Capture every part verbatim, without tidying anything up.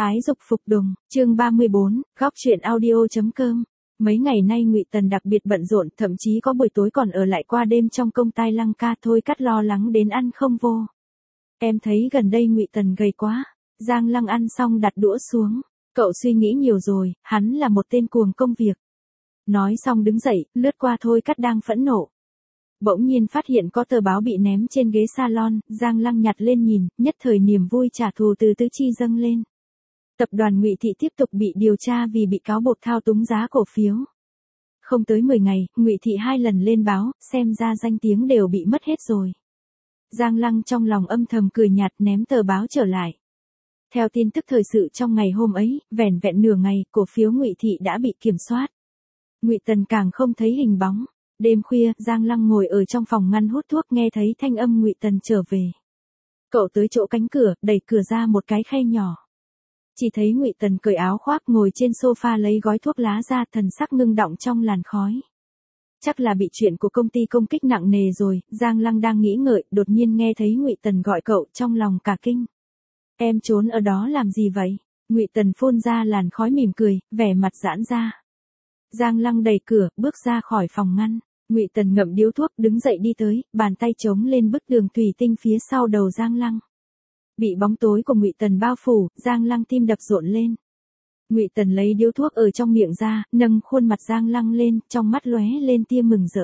Ái dục phục đùng, chương ba mươi bốn, góc truyện audio.com. Mấy ngày nay Ngụy Tần đặc biệt bận rộn, thậm chí có buổi tối còn ở lại qua đêm trong công tai lăng ca. Thôi Cắt lo lắng đến ăn không vô. Em thấy gần đây Ngụy Tần gầy quá. Giang Lăng ăn xong đặt đũa xuống. Cậu suy nghĩ nhiều rồi, hắn là một tên cuồng công việc. Nói xong đứng dậy, lướt qua Thôi Cắt đang phẫn nộ. Bỗng nhiên phát hiện có tờ báo bị ném trên ghế salon, Giang Lăng nhặt lên nhìn, nhất thời niềm vui trả thù từ tứ chi dâng lên. Tập đoàn Ngụy Thị tiếp tục bị điều tra vì bị cáo buộc thao túng giá cổ phiếu. Không tới mười ngày, Ngụy Thị hai lần lên báo, xem ra danh tiếng đều bị mất hết rồi. Giang Lăng trong lòng âm thầm cười nhạt ném tờ báo trở lại. Theo tin tức thời sự trong ngày hôm ấy, vẻn vẹn nửa ngày, cổ phiếu Ngụy Thị đã bị kiểm soát. Ngụy Tần càng không thấy hình bóng. Đêm khuya, Giang Lăng ngồi ở trong phòng ngăn hút thuốc nghe thấy thanh âm Ngụy Tần trở về. Cậu tới chỗ cánh cửa, đẩy cửa ra một cái khe nhỏ. Chỉ thấy Ngụy Tần cởi áo khoác ngồi trên sofa lấy gói thuốc lá ra, thần sắc ngưng đọng trong làn khói. Chắc là bị chuyện của công ty công kích nặng nề rồi, Giang Lăng đang nghĩ ngợi, đột nhiên nghe thấy Ngụy Tần gọi cậu, trong lòng cả kinh. Em trốn ở đó làm gì vậy? Ngụy Tần phun ra làn khói mỉm cười, vẻ mặt giãn ra. Giang Lăng đẩy cửa, bước ra khỏi phòng ngăn. Ngụy Tần ngậm điếu thuốc, đứng dậy đi tới, bàn tay chống lên bức tường thủy tinh phía sau đầu Giang Lăng. Bị bóng tối của Ngụy Tần bao phủ, Giang Lăng tim đập rộn lên. Ngụy Tần lấy điếu thuốc ở trong miệng ra, nâng khuôn mặt Giang Lăng lên, trong mắt lóe lên tia mừng rỡ.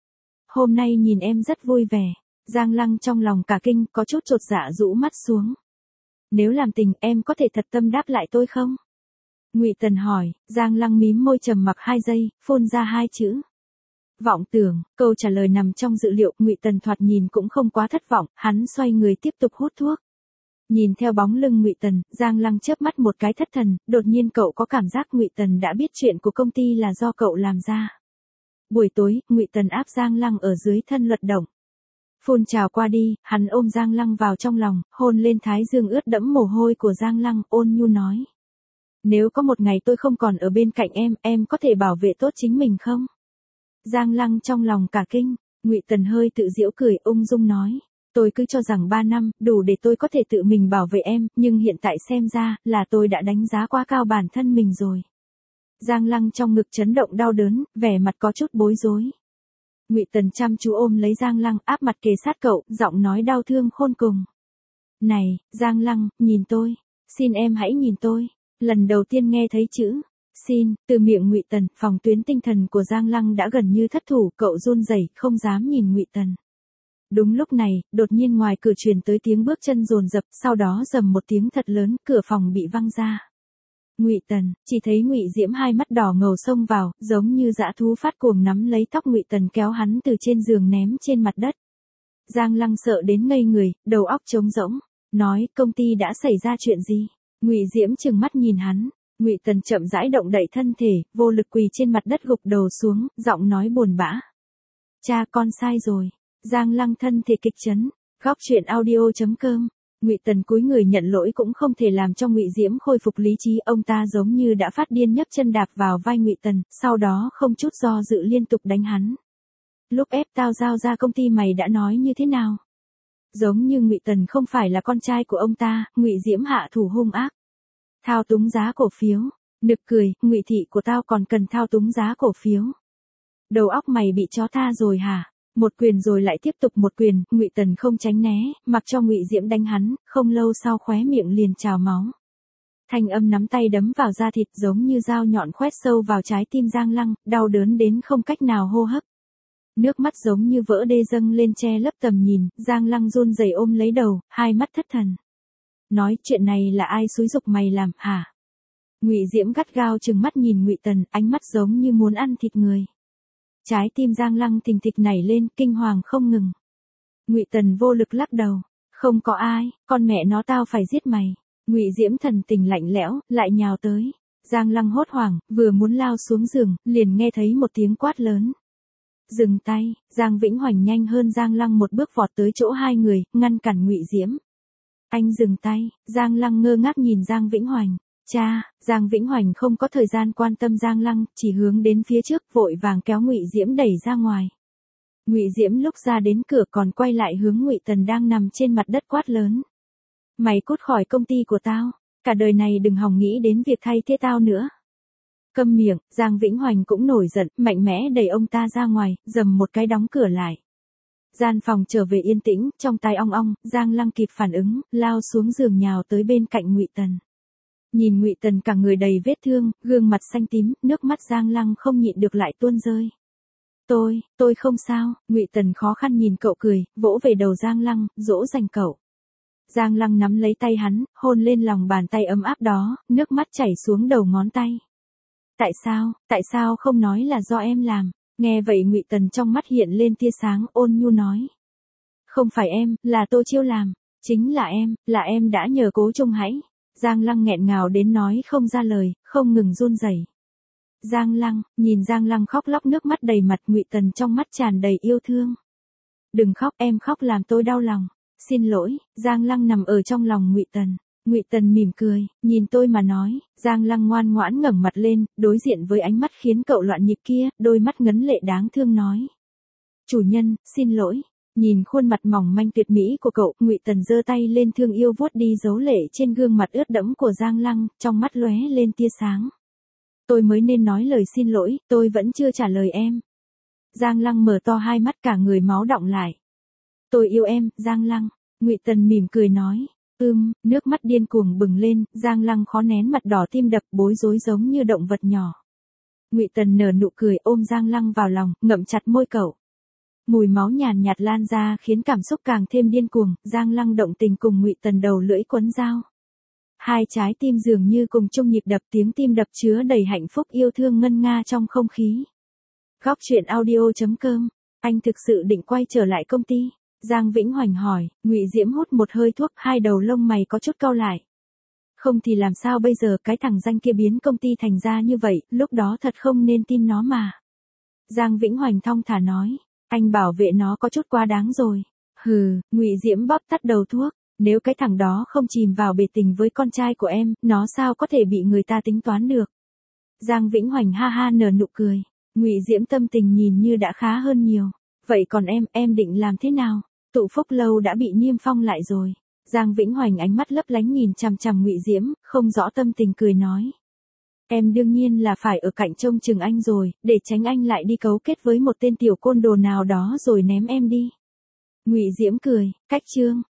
Hôm nay nhìn em rất vui vẻ. Giang Lăng trong lòng cả kinh, có chút chột dạ rũ mắt xuống. Nếu làm tình, em có thể thật tâm đáp lại tôi không? Ngụy Tần hỏi. Giang Lăng mím môi trầm mặc hai giây, phun ra hai chữ. Vọng tưởng. Câu trả lời nằm trong dự liệu. Ngụy Tần thoạt nhìn cũng không quá thất vọng, hắn xoay người tiếp tục hút thuốc. Nhìn theo bóng lưng Ngụy Tần, Giang Lăng chớp mắt một cái thất thần, đột nhiên cậu có cảm giác Ngụy Tần đã biết chuyện của công ty là do cậu làm ra. Buổi tối, Ngụy Tần áp Giang Lăng ở dưới thân luật động. Phun trào qua đi, hắn ôm Giang Lăng vào trong lòng, hôn lên thái dương ướt đẫm mồ hôi của Giang Lăng, ôn nhu nói. Nếu có một ngày tôi không còn ở bên cạnh em, em có thể bảo vệ tốt chính mình không? Giang Lăng trong lòng cả kinh, Ngụy Tần hơi tự giễu cười, ung dung nói. Tôi cứ cho rằng ba năm, đủ để tôi có thể tự mình bảo vệ em, nhưng hiện tại xem ra, là tôi đã đánh giá quá cao bản thân mình rồi. Giang Lăng trong ngực chấn động đau đớn, vẻ mặt có chút bối rối. Ngụy Tần chăm chú ôm lấy Giang Lăng, áp mặt kề sát cậu, giọng nói đau thương khôn cùng. Này, Giang Lăng, nhìn tôi. Xin em hãy nhìn tôi. Lần đầu tiên nghe thấy chữ xin từ miệng Ngụy Tần, phòng tuyến tinh thần của Giang Lăng đã gần như thất thủ, cậu run rẩy, không dám nhìn Ngụy Tần. Đúng lúc này, đột nhiên ngoài cửa truyền tới tiếng bước chân dồn dập, sau đó rầm một tiếng thật lớn, cửa phòng bị văng ra. Ngụy Tần, chỉ thấy Ngụy Diễm hai mắt đỏ ngầu xông vào, giống như dã thú phát cuồng nắm lấy tóc Ngụy Tần kéo hắn từ trên giường ném trên mặt đất. Giang Lăng sợ đến ngây người, đầu óc trống rỗng, nói, công ty đã xảy ra chuyện gì? Ngụy Diễm trừng mắt nhìn hắn. Ngụy Tần chậm rãi động đậy thân thể, vô lực quỳ trên mặt đất gục đầu xuống, giọng nói buồn bã. Cha, con sai rồi. Giang Lăng thân thể kịch chấn. Góc truyện audio.com. Ngụy Tần cúi người nhận lỗi cũng không thể làm cho Ngụy Diễm khôi phục lý trí, ông ta giống như đã phát điên nhấc chân đạp vào vai Ngụy Tần, sau đó không chút do dự liên tục đánh hắn. Lúc ép tao giao ra công ty mày đã nói như thế nào? Giống như Ngụy Tần không phải là con trai của ông ta, Ngụy Diễm hạ thủ hung ác. Thao túng giá cổ phiếu. Nực cười, Ngụy thị của tao còn cần thao túng giá cổ phiếu. Đầu óc mày bị chó tha rồi hả? Một quyền rồi lại tiếp tục một quyền, Ngụy Tần không tránh né, mặc cho Ngụy Diễm đánh hắn, không lâu sau khóe miệng liền trào máu. Thanh âm nắm tay đấm vào da thịt giống như dao nhọn khoét sâu vào trái tim Giang Lăng, đau đớn đến không cách nào hô hấp. Nước mắt giống như vỡ đê dâng lên che lấp tầm nhìn, Giang Lăng run rẩy ôm lấy đầu, hai mắt thất thần. Nói, chuyện này là ai xúi giục mày làm, hả? Ngụy Diễm gắt gao trừng mắt nhìn Ngụy Tần, ánh mắt giống như muốn ăn thịt người. Trái tim Giang Lăng thình thịch nảy lên, kinh hoàng không ngừng. Ngụy Tần vô lực lắc đầu. Không có ai, con mẹ nó tao phải giết mày. Ngụy Diễm thần tình lạnh lẽo, lại nhào tới. Giang Lăng hốt hoảng, vừa muốn lao xuống giường, liền nghe thấy một tiếng quát lớn. Dừng tay. Giang Vĩnh Hoành nhanh hơn Giang Lăng một bước vọt tới chỗ hai người, ngăn cản Ngụy Diễm. Anh dừng tay. Giang Lăng ngơ ngác nhìn Giang Vĩnh Hoành. Cha. Giang Vĩnh Hoành không có thời gian quan tâm Giang Lăng, chỉ hướng đến phía trước, vội vàng kéo Ngụy Diễm đẩy ra ngoài. Ngụy Diễm lúc ra đến cửa còn quay lại hướng Ngụy Tần đang nằm trên mặt đất quát lớn. Mày cút khỏi công ty của tao. Cả đời này đừng hòng nghĩ đến việc thay thế tao nữa. Câm miệng, Giang Vĩnh Hoành cũng nổi giận, mạnh mẽ đẩy ông ta ra ngoài, dầm một cái đóng cửa lại. Gian phòng trở về yên tĩnh, trong tai ong ong, Giang Lăng kịp phản ứng, lao xuống giường nhào tới bên cạnh Ngụy Tần. Nhìn Ngụy Tần cả người đầy vết thương, gương mặt xanh tím, nước mắt Giang Lăng không nhịn được lại tuôn rơi. Tôi, tôi không sao, Ngụy Tần khó khăn nhìn cậu cười, vỗ về đầu Giang Lăng, dỗ dành cậu. Giang Lăng nắm lấy tay hắn, hôn lên lòng bàn tay ấm áp đó, nước mắt chảy xuống đầu ngón tay. Tại sao, tại sao không nói là do em làm? Nghe vậy Ngụy Tần trong mắt hiện lên tia sáng, ôn nhu nói. Không phải em, là Tô Chiêu làm. Chính là em, là em đã nhờ Cố Trung Hãy. Giang Lăng nghẹn ngào đến nói không ra lời, không ngừng run rẩy. Giang Lăng, nhìn Giang Lăng khóc lóc nước mắt đầy mặt, Ngụy Tần trong mắt tràn đầy yêu thương. Đừng khóc, em khóc làm tôi đau lòng. Xin lỗi, Giang Lăng nằm ở trong lòng Ngụy Tần. Ngụy Tần mỉm cười, nhìn tôi mà nói. Giang Lăng ngoan ngoãn ngẩng mặt lên, đối diện với ánh mắt khiến cậu loạn nhịp kia, đôi mắt ngấn lệ đáng thương nói. Chủ nhân, xin lỗi. Nhìn khuôn mặt mỏng manh tuyệt mỹ của cậu, Ngụy Tần giơ tay lên thương yêu vuốt đi dấu lệ trên gương mặt ướt đẫm của Giang Lăng, trong mắt lóe lên tia sáng. Tôi mới nên nói lời xin lỗi, tôi vẫn chưa trả lời em. Giang Lăng mở to hai mắt cả người máu đọng lại. Tôi yêu em, Giang Lăng. Ngụy Tần mỉm cười nói. Ưm, nước mắt điên cuồng bừng lên, Giang Lăng khó nén mặt đỏ tim đập bối rối giống như động vật nhỏ. Ngụy Tần nở nụ cười ôm Giang Lăng vào lòng, ngậm chặt môi cậu. Mùi máu nhàn nhạt lan ra khiến cảm xúc càng thêm điên cuồng, Giang Lăng động tình cùng Ngụy Tần đầu lưỡi quấn dao. Hai trái tim dường như cùng chung nhịp đập, tiếng tim đập chứa đầy hạnh phúc yêu thương ngân nga trong không khí. Góc truyện audio chấm com, anh thực sự định quay trở lại công ty? Giang Vĩnh Hoành hỏi, Ngụy Diễm hút một hơi thuốc, hai đầu lông mày có chút cau lại. Không thì làm sao bây giờ, cái thằng danh kia biến công ty thành ra như vậy, lúc đó thật không nên tin nó mà. Giang Vĩnh Hoành thong thả nói, anh bảo vệ nó có chút quá đáng rồi. Hừ, Ngụy Diễm bóp tắt đầu thuốc, nếu cái thằng đó không chìm vào bể tình với con trai của em, nó sao có thể bị người ta tính toán được. Giang Vĩnh Hoành ha ha nở nụ cười, Ngụy Diễm tâm tình nhìn như đã khá hơn nhiều. Vậy còn em, em định làm thế nào? Tụ Phúc Lâu đã bị niêm phong lại rồi. Giang Vĩnh Hoành ánh mắt lấp lánh nhìn chằm chằm Ngụy Diễm, không rõ tâm tình cười nói. Em đương nhiên là phải ở cạnh trông chừng anh rồi, để tránh anh lại đi cấu kết với một tên tiểu côn đồ nào đó rồi ném em đi. Ngụy Diễm cười, cách chương.